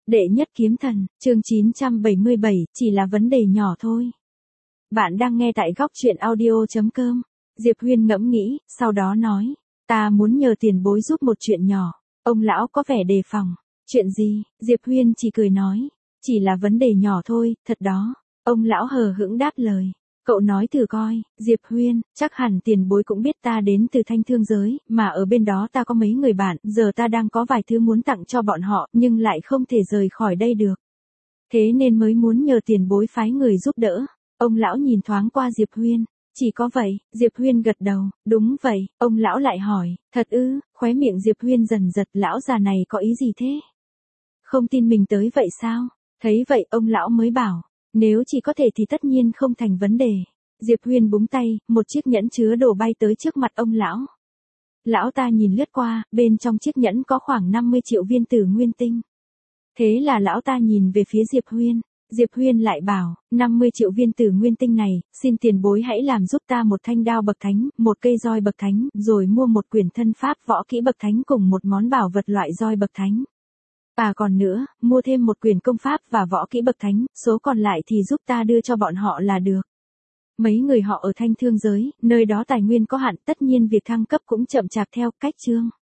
Đệ nhất kiếm thần, chương 977, chỉ là vấn đề nhỏ thôi. Bạn đang nghe tại góc truyện audio.com. Diệp Huyên ngẫm nghĩ, sau đó nói, ta muốn nhờ tiền bối giúp một chuyện nhỏ. Ông lão có vẻ đề phòng. Chuyện gì? Diệp Huyên chỉ cười nói, chỉ là vấn đề nhỏ thôi, thật đó. Ông lão hờ hững đáp lời. Cậu nói thử coi, Diệp Huyên, chắc hẳn tiền bối cũng biết ta đến từ thanh thương giới, mà ở bên đó ta có mấy người bạn, giờ ta đang có vài thứ muốn tặng cho bọn họ, nhưng lại không thể rời khỏi đây được. Thế nên mới muốn nhờ tiền bối phái người giúp đỡ. Ông lão nhìn thoáng qua Diệp Huyên. Chỉ có vậy, Diệp Huyên gật đầu, đúng vậy. Ông lão lại hỏi, thật ư? Khóe miệng Diệp Huyên dần giật, lão già này có ý gì thế? Không tin mình tới vậy sao? Thấy vậy ông lão mới bảo, nếu chỉ có thể thì tất nhiên không thành vấn đề. Diệp Huyên búng tay, một chiếc nhẫn chứa đồ bay tới trước mặt ông lão. Lão ta nhìn lướt qua, bên trong chiếc nhẫn có khoảng 50 triệu viên tử nguyên tinh. Thế là lão ta nhìn về phía Diệp Huyên. Diệp Huyên lại bảo, 50 triệu viên tử nguyên tinh này, xin tiền bối hãy làm giúp ta một thanh đao bậc thánh, một cây roi bậc thánh, rồi mua một quyển thân pháp võ kỹ bậc thánh cùng một món bảo vật loại roi bậc thánh. À còn nữa, mua thêm một quyển công pháp và võ kỹ bậc thánh, số còn lại thì giúp ta đưa cho bọn họ là được. Mấy người họ ở thanh thương giới, nơi đó tài nguyên có hạn, tất nhiên việc thăng cấp cũng chậm chạp theo cách chương.